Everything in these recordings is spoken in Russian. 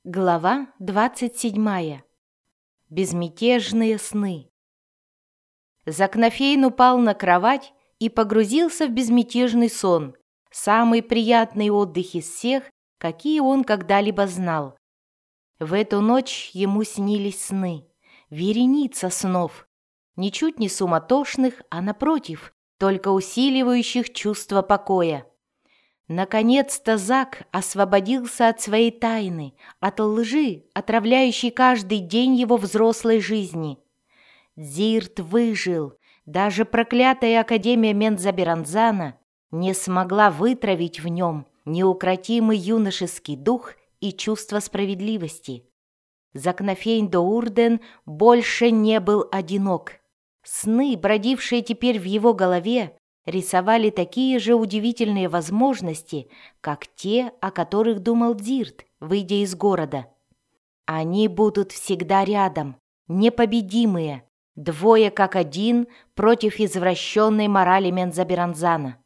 Глава 27. Безмятежные сны. Закнофейн упал на кровать и погрузился в безмятежный сон, самый приятный отдых из всех, какие он когда-либо знал. В эту ночь ему снились сны, вереница снов, ничуть не суматошных, а напротив, только усиливающих чувство покоя. Наконец-то Зак освободился от своей тайны, от лжи, отравляющей каждый день его взрослой жизни. Дзирт выжил. Даже проклятая Академия Мензаберанзана не смогла вытравить в нем неукротимый юношеский дух и чувство справедливости. Закнофейн Доурден больше не был одинок. Сны, бродившие теперь в его голове, рисовали такие же удивительные возможности, как те, о которых думал Дзирт, выйдя из города. Они будут всегда рядом, непобедимые, двое как один против извращенной морали Мензаберанзана.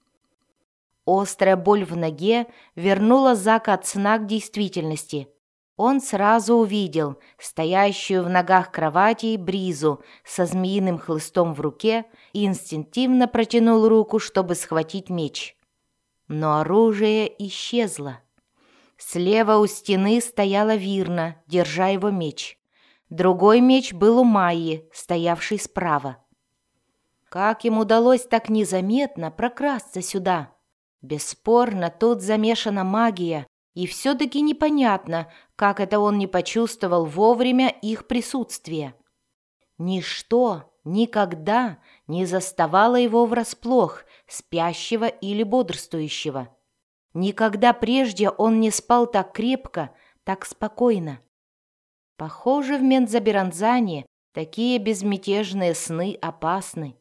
Острая боль в ноге вернула Зака от сна к действительности. Он сразу увидел стоящую в ногах кровати Бризу со змеиным хлыстом в руке и инстинктивно протянул руку, чтобы схватить меч. Но оружие исчезло. Слева у стены стояла Вирна, держа его меч. Другой меч был у Майи, стоявшей справа. Как им удалось так незаметно прокрасться сюда? Бесспорно, тут замешана магия, и все-таки непонятно, как это он не почувствовал вовремя их присутствия. Ничто никогда не заставало его врасплох, спящего или бодрствующего. Никогда прежде он не спал так крепко, так спокойно. Похоже, в Мензаберанзане такие безмятежные сны опасны.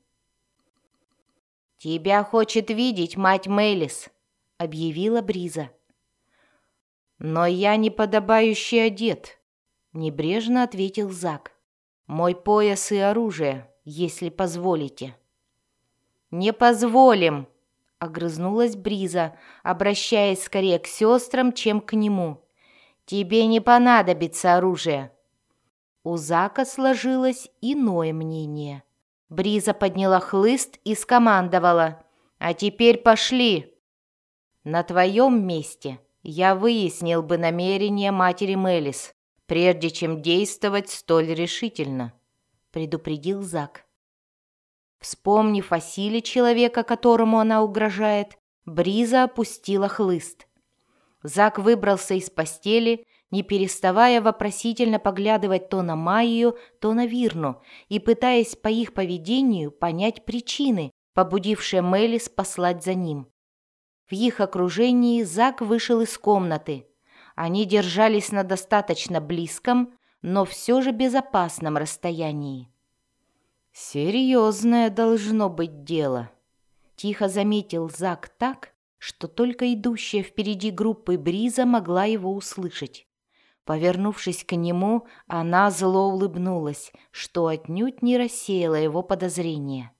«Тебя хочет видеть мать Мелис», — объявила Бриза. «Но я неподобающе одет», — небрежно ответил Зак. «Мой пояс и оружие, если позволите». «Не позволим», — огрызнулась Бриза, обращаясь скорее к сестрам, чем к нему. «Тебе не понадобится оружие». У Зака сложилось иное мнение. Бриза подняла хлыст и скомандовала: «А теперь пошли». «На твоем месте я выяснил бы намерения матери Мелис, прежде чем действовать столь решительно», — предупредил Зак. Вспомнив о силе человека, которому она угрожает, Бриза опустила хлыст. Зак выбрался из постели, не переставая вопросительно поглядывать то на Майю, то на Вирну, и пытаясь по их поведению понять причины, побудившие Мелис послать за ним. В их окружении Зак вышел из комнаты. Они держались на достаточно близком, но все же безопасном расстоянии. «Серьезное должно быть дело», — тихо заметил Зак так, что только идущая впереди группы Бриза могла его услышать. Повернувшись к нему, она зло улыбнулась, что отнюдь не рассеяло его подозрения.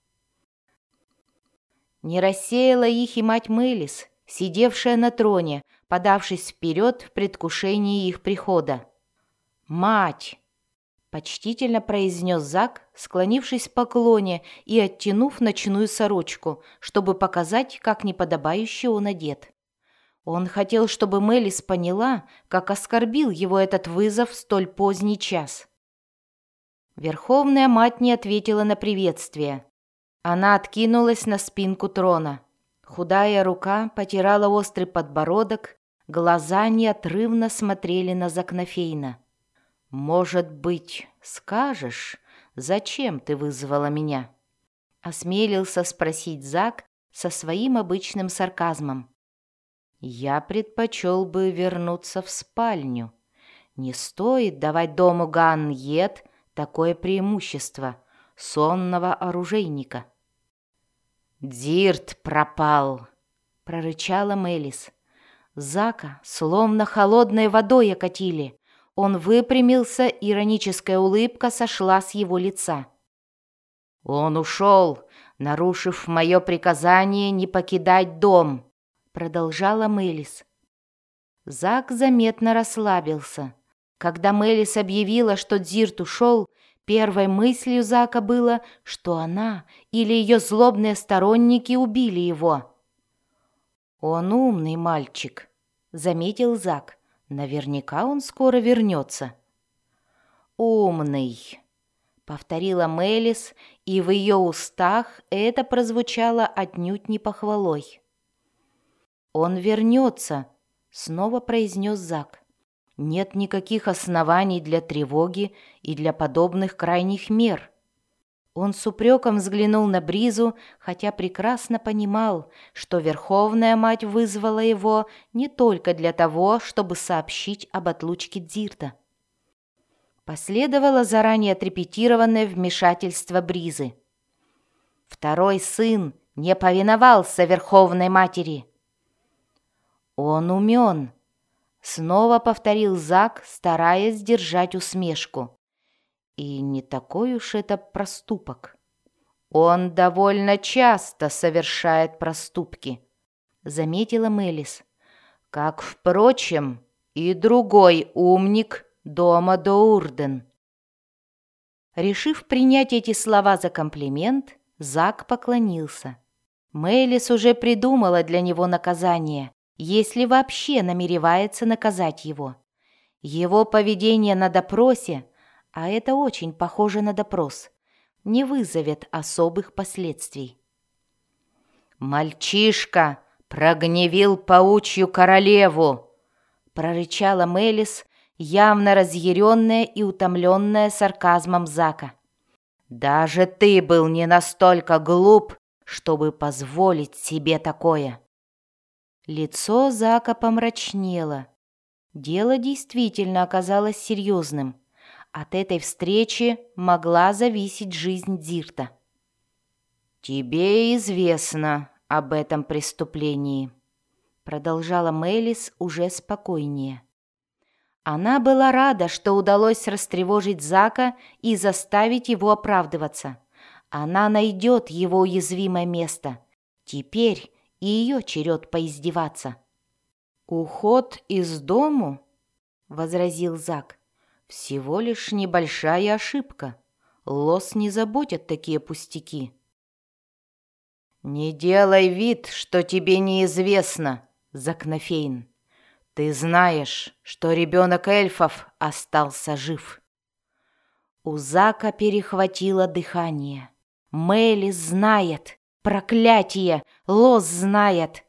Не рассеяла их и мать Мелис, сидевшая на троне, подавшись вперед в предвкушении их прихода. «Мать!» — почтительно произнес Зак, склонившись в поклоне и оттянув ночную сорочку, чтобы показать, как неподобающе он одет. Он хотел, чтобы Мелис поняла, как оскорбил его этот вызов в столь поздний час. Верховная мать не ответила на приветствие. Она откинулась на спинку трона. Худая рука потирала острый подбородок, глаза неотрывно смотрели на Закнофейна. «Может быть, скажешь, зачем ты вызвала меня?» — осмелился спросить Зак со своим обычным сарказмом. «Я предпочел бы вернуться в спальню. Не стоит давать дому Гаан-Йет такое преимущество сонного оружейника». «Дзирт пропал», — прорычала Мелис. Зака словно холодной водой окатили. Он выпрямился, ироническая улыбка сошла с его лица. «Он ушел, нарушив мое приказание не покидать дом», — продолжала Мелис. Зак заметно расслабился. Когда Мелис объявила, что Дзирт ушел, первой мыслью Зака было, что она или ее злобные сторонники убили его. «Он умный мальчик», — заметил Зак. «Наверняка он скоро вернется». «Умный», — повторила Мелис, и в ее устах это прозвучало отнюдь не похвалой. «Он вернется», — снова произнес Зак. «Нет никаких оснований для тревоги и для подобных крайних мер». Он с упреком взглянул на Бризу, хотя прекрасно понимал, что Верховная Мать вызвала его не только для того, чтобы сообщить об отлучке Дзирта. Последовало заранее отрепетированное вмешательство Бризы. Второй сын не повиновался Верховной Матери. «Он умен», — снова повторил Зак, стараясь сдержать усмешку. «И не такой уж это проступок. Он довольно часто совершает проступки», — заметила Мелис. «Как, впрочем, и другой умник дома Доурден». Решив принять эти слова за комплимент, Зак поклонился. Мелис уже придумала для него наказание, если вообще намеревается наказать его. Его поведение на допросе, а это очень похоже на допрос, не вызовет особых последствий. «Мальчишка прогневил паучью королеву!» — прорычала Мелис, явно разъяренная и утомленная сарказмом Зака. «Даже ты был не настолько глуп, чтобы позволить себе такое!» Лицо Зака помрачнело. Дело действительно оказалось серьезным. От этой встречи могла зависеть жизнь Дзирта. «Тебе известно об этом преступлении», — продолжала Мелис уже спокойнее. Она была рада, что удалось растревожить Зака и заставить его оправдываться. Она найдет его уязвимое место. Теперь и ее черед поиздеваться. «Уход из дому?» — возразил Зак. «Всего лишь небольшая ошибка. Лос не заботят такие пустяки». «Не делай вид, что тебе неизвестно, Закнофейн. Ты знаешь, что ребенок эльфов остался жив». У Зака перехватило дыхание. Мелис знает. Проклятие! Лос знает.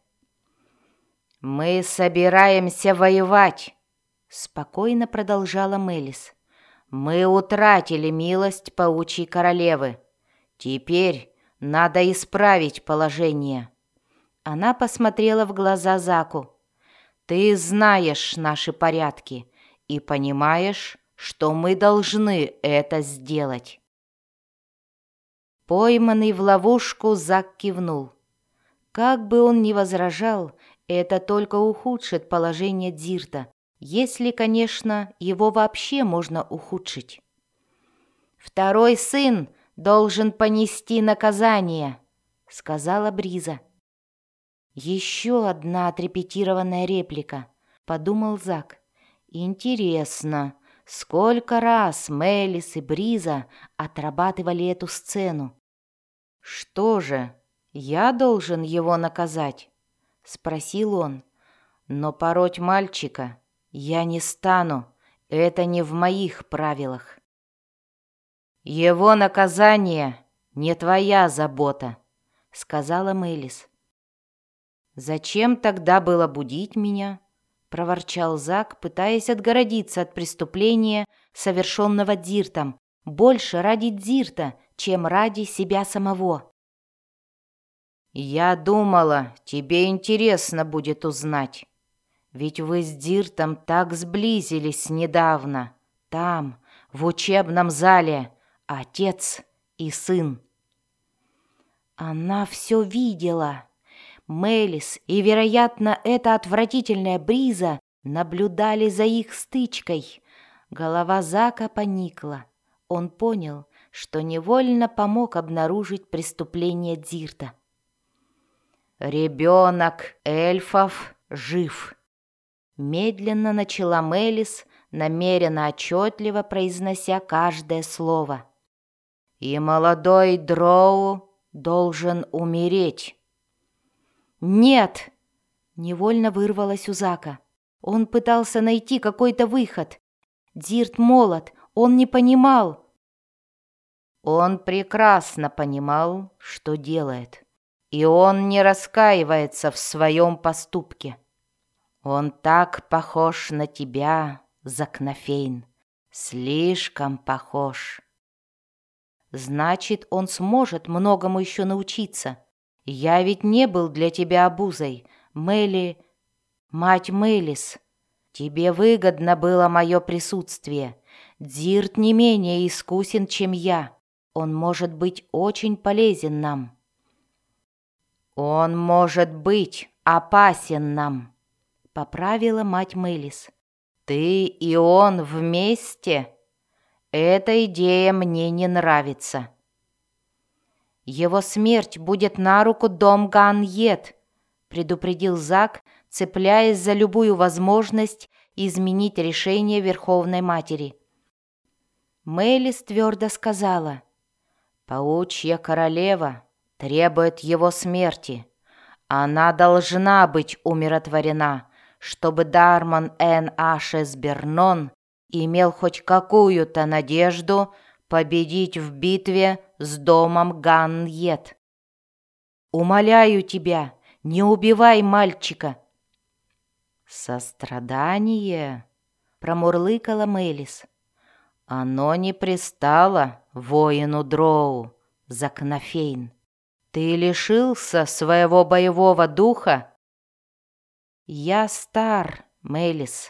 «Мы собираемся воевать», — спокойно продолжала Мелис. «Мы утратили милость паучьей королевы. Теперь надо исправить положение». Она посмотрела в глаза Заку. «Ты знаешь наши порядки и понимаешь, что мы должны это сделать». Пойманный в ловушку, Зак кивнул. Как бы он ни возражал, это только ухудшит положение Дзирта, если, конечно, его вообще можно ухудшить. «Второй сын должен понести наказание», — сказала Бриза. «Еще одна отрепетированная реплика», — подумал Зак. «Интересно, сколько раз Мелис и Бриза отрабатывали эту сцену?» «Что же, я должен его наказать?» — спросил он. «Но пороть мальчика я не стану, это не в моих правилах». «Его наказание не твоя забота», — сказала Мелис. «Зачем тогда было будить меня?» — проворчал Зак, пытаясь отгородиться от преступления, совершенного Дзиртом, больше ради Дзирта, чем ради себя самого. «Я думала, тебе интересно будет узнать. Ведь вы с Дзиртом так сблизились недавно, там, в учебном зале, отец и сын». Она все видела. Мелис и, вероятно, эта отвратительная Бриза наблюдали за их стычкой. Голова Зака поникла. Он понял, что невольно помог обнаружить преступление Дзирта. «Ребенок эльфов жив», Медленно начала Мелис, намеренно отчетливо произнося каждое слово. «И молодой Дроу должен умереть». «Нет!» — невольно вырвалось у Зака. Он пытался найти какой-то выход. Дзирт молод, он не понимал. Он прекрасно понимал, что делает, и он не раскаивается в своем поступке. Он так похож на тебя, Закнафейн, слишком похож. Значит, он сможет многому еще научиться. Я ведь не был для тебя обузой, мать Мелис. Тебе выгодно было мое присутствие. Дзирт не менее искусен, чем я. Он может быть очень полезен нам. Он может быть опасен нам, поправила мать Мелис. Ты и он вместе? Эта идея мне не нравится. Его смерть будет на руку Домган-Йет, предупредил Зак, цепляясь за любую возможность изменить решение Верховной Матери. Мелис твердо сказала: «Паучья королева требует его смерти. Она должна быть умиротворена, чтобы Дарман Эн Ашес Бернон имел хоть какую-то надежду победить в битве с домом Ган-Йет. Умоляю тебя, не убивай мальчика». «Сострадание», — промурлыкала Мелис. «Оно не пристало воину Дроу, Закнафейн. Ты лишился своего боевого духа?» «Я стар, Мелис».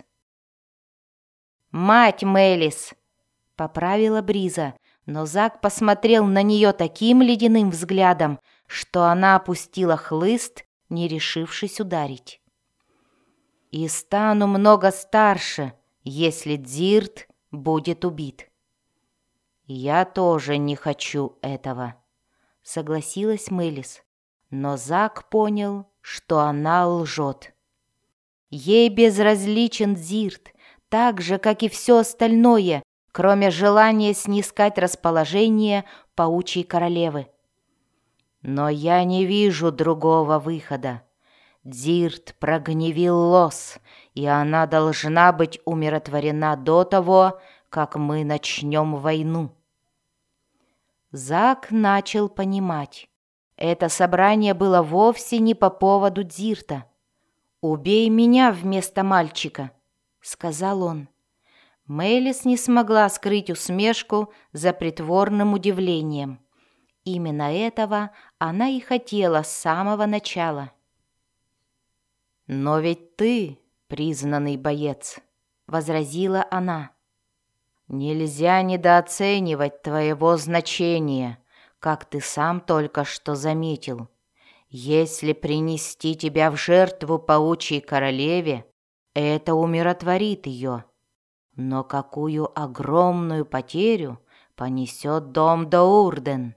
«Мать Мелис», — поправила Бриза, но Зак посмотрел на нее таким ледяным взглядом, что она опустила хлыст, не решившись ударить. «И стану много старше, если Дзирт будет убит». «Я тоже не хочу этого», — согласилась Мелис, но Зак понял, что она лжет. Ей безразличен Дзирт, так же, как и все остальное, кроме желания снискать расположение паучьей королевы. «Но я не вижу другого выхода. Дзирт прогневил Лос, и она должна быть умиротворена до того, как мы начнем войну». Зак начал понимать. Это собрание было вовсе не по поводу Дзирта. «Убей меня вместо мальчика», — сказал он. Мелис не смогла скрыть усмешку за притворным удивлением. Именно этого она и хотела с самого начала. «Но ведь ты признанный боец», — возразила она. «Нельзя недооценивать твоего значения, как ты сам только что заметил. Если принести тебя в жертву паучьей королеве, это умиротворит ее. Но какую огромную потерю понесет дом Доурден?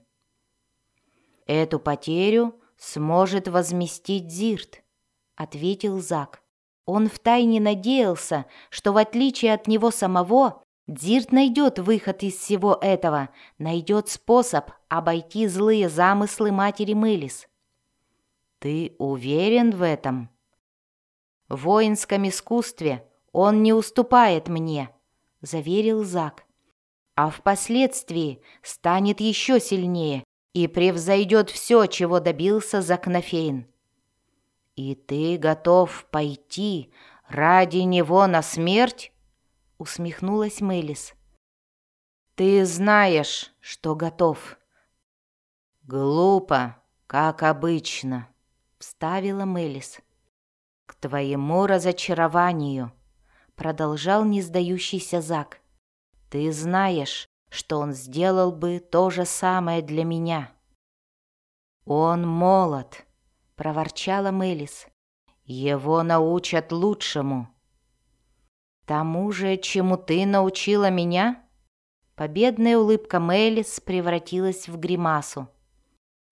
Эту потерю сможет возместить Дзирт», — ответил Зак. Он втайне надеялся, что в отличие от него самого, Дзирт найдет выход из всего этого, найдет способ обойти злые замыслы матери Мелис. «Ты уверен в этом?» «В воинском искусстве он не уступает мне», — заверил Зак. «А впоследствии станет еще сильнее и превзойдет все, чего добился Закнафейн». «И ты готов пойти ради него на смерть?» — усмехнулась Мелис. «Ты знаешь, что готов». «Глупо, как обычно», — вставила Мелис. «К твоему разочарованию», — продолжал не сдающийся Зак. «Ты знаешь, что он сделал бы то же самое для меня». «Он молод», — проворчала Мелис. «Его научат лучшему». «Тому же, чему ты научила меня?» Победная улыбка Мелис превратилась в гримасу.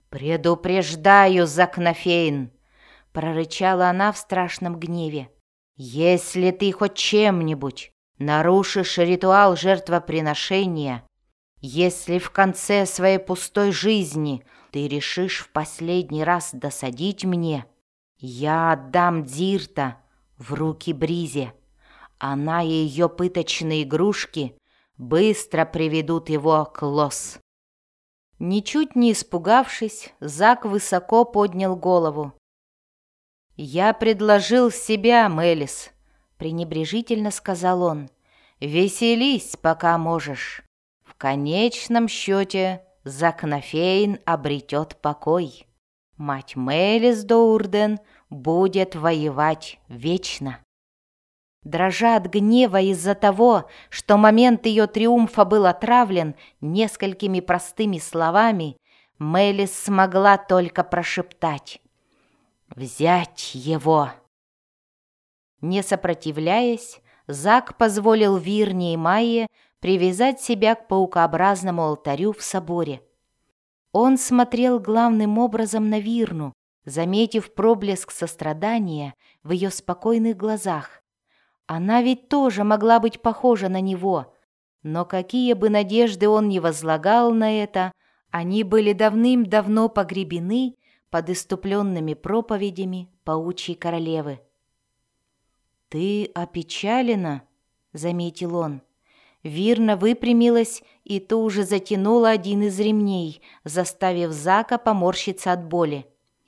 «Предупреждаю, Закнафейн!» — прорычала она в страшном гневе. Если ты хоть чем-нибудь нарушишь ритуал жертвоприношения, если в конце своей пустой жизни ты решишь в последний раз досадить мне, я отдам Дзирта в руки Бризе. Она и ее пыточные игрушки быстро приведут его к Лос». Ничуть не испугавшись, Зак высоко поднял голову. «Я предложил себя, Мелис», — пренебрежительно сказал он. «Веселись, пока можешь. В конечном счете Закнафейн обретет покой. Мать Мелис Доурден будет воевать вечно». Дрожа от гнева из-за того, что момент ее триумфа был отравлен несколькими простыми словами, Мелис смогла только прошептать: «Взять его!» Не сопротивляясь, Зак позволил Вирне и Майе привязать себя к паукообразному алтарю в соборе. Он смотрел главным образом на Вирну, заметив проблеск сострадания в ее спокойных глазах. Она ведь тоже могла быть похожа на него, но какие бы надежды он ни возлагал на это, они были давным-давно погребены под иступленными проповедями паучьей королевы. «Ты опечалена?» — заметил он. Вирна выпрямилась и тут же затянула один из ремней, заставив Зака поморщиться от боли.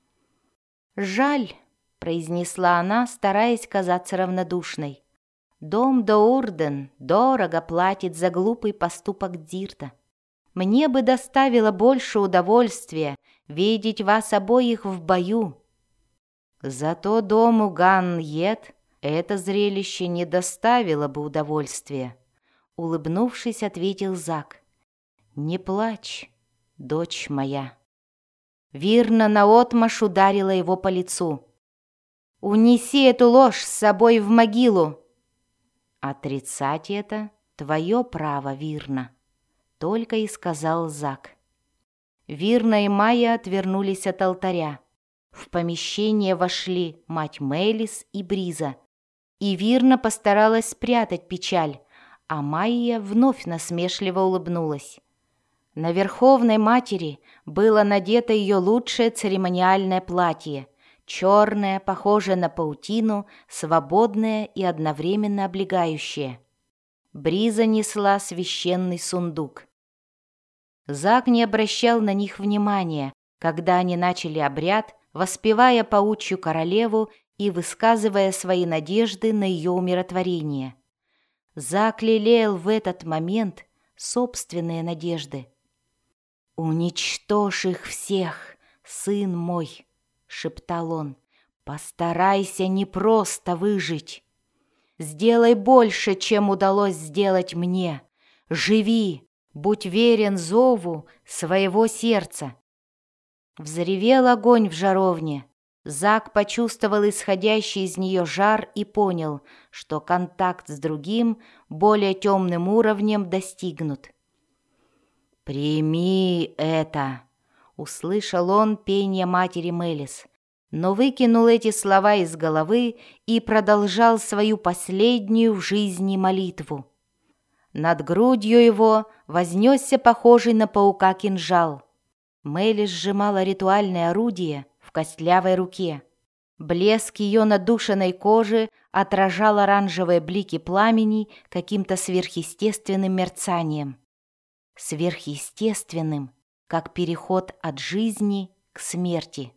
«Жаль», — произнесла она, стараясь казаться равнодушной. «Дом Доурден дорого платит за глупый поступок Дзирта. Мне бы доставило больше удовольствия видеть вас обоих в бою. Зато дому Ганн-Ед это зрелище не доставило бы удовольствия», — улыбнувшись, ответил Зак. «Не плачь, дочь моя». Вирна наотмашь ударила его по лицу. «Унеси эту ложь с собой в могилу!» «Отрицать это твое право, Вирна», — только и сказал Зак. Вирна и Майя отвернулись от алтаря. В помещение вошли мать Мелис и Бриза, и Вирна постаралась спрятать печаль, а Майя вновь насмешливо улыбнулась. На Верховной Матери было надето ее лучшее церемониальное платье, черное, похожее на паутину, свободное и одновременно облегающее. Бриза несла священный сундук. Зак не обращал на них внимания, когда они начали обряд, воспевая паучью королеву и высказывая свои надежды на ее умиротворение. Зак лелеял в этот момент собственные надежды. «Уничтожь их всех, сын мой!» — шептал он. «Постарайся не просто выжить. Сделай больше, чем удалось сделать мне. Живи, будь верен зову своего сердца». Взревел огонь в жаровне. Зак почувствовал исходящий из нее жар и понял, что контакт с другим, более темным уровнем достигнут. «Прими это!» — услышал он пение матери Мелис, но выкинул эти слова из головы и продолжал свою последнюю в жизни молитву. Над грудью его вознесся похожий на паука кинжал. Мелис сжимала ритуальное орудие в костлявой руке. Блеск ее надушенной кожи отражал оранжевые блики пламени каким-то сверхъестественным мерцанием. Сверхъестественным, как переход от жизни к смерти.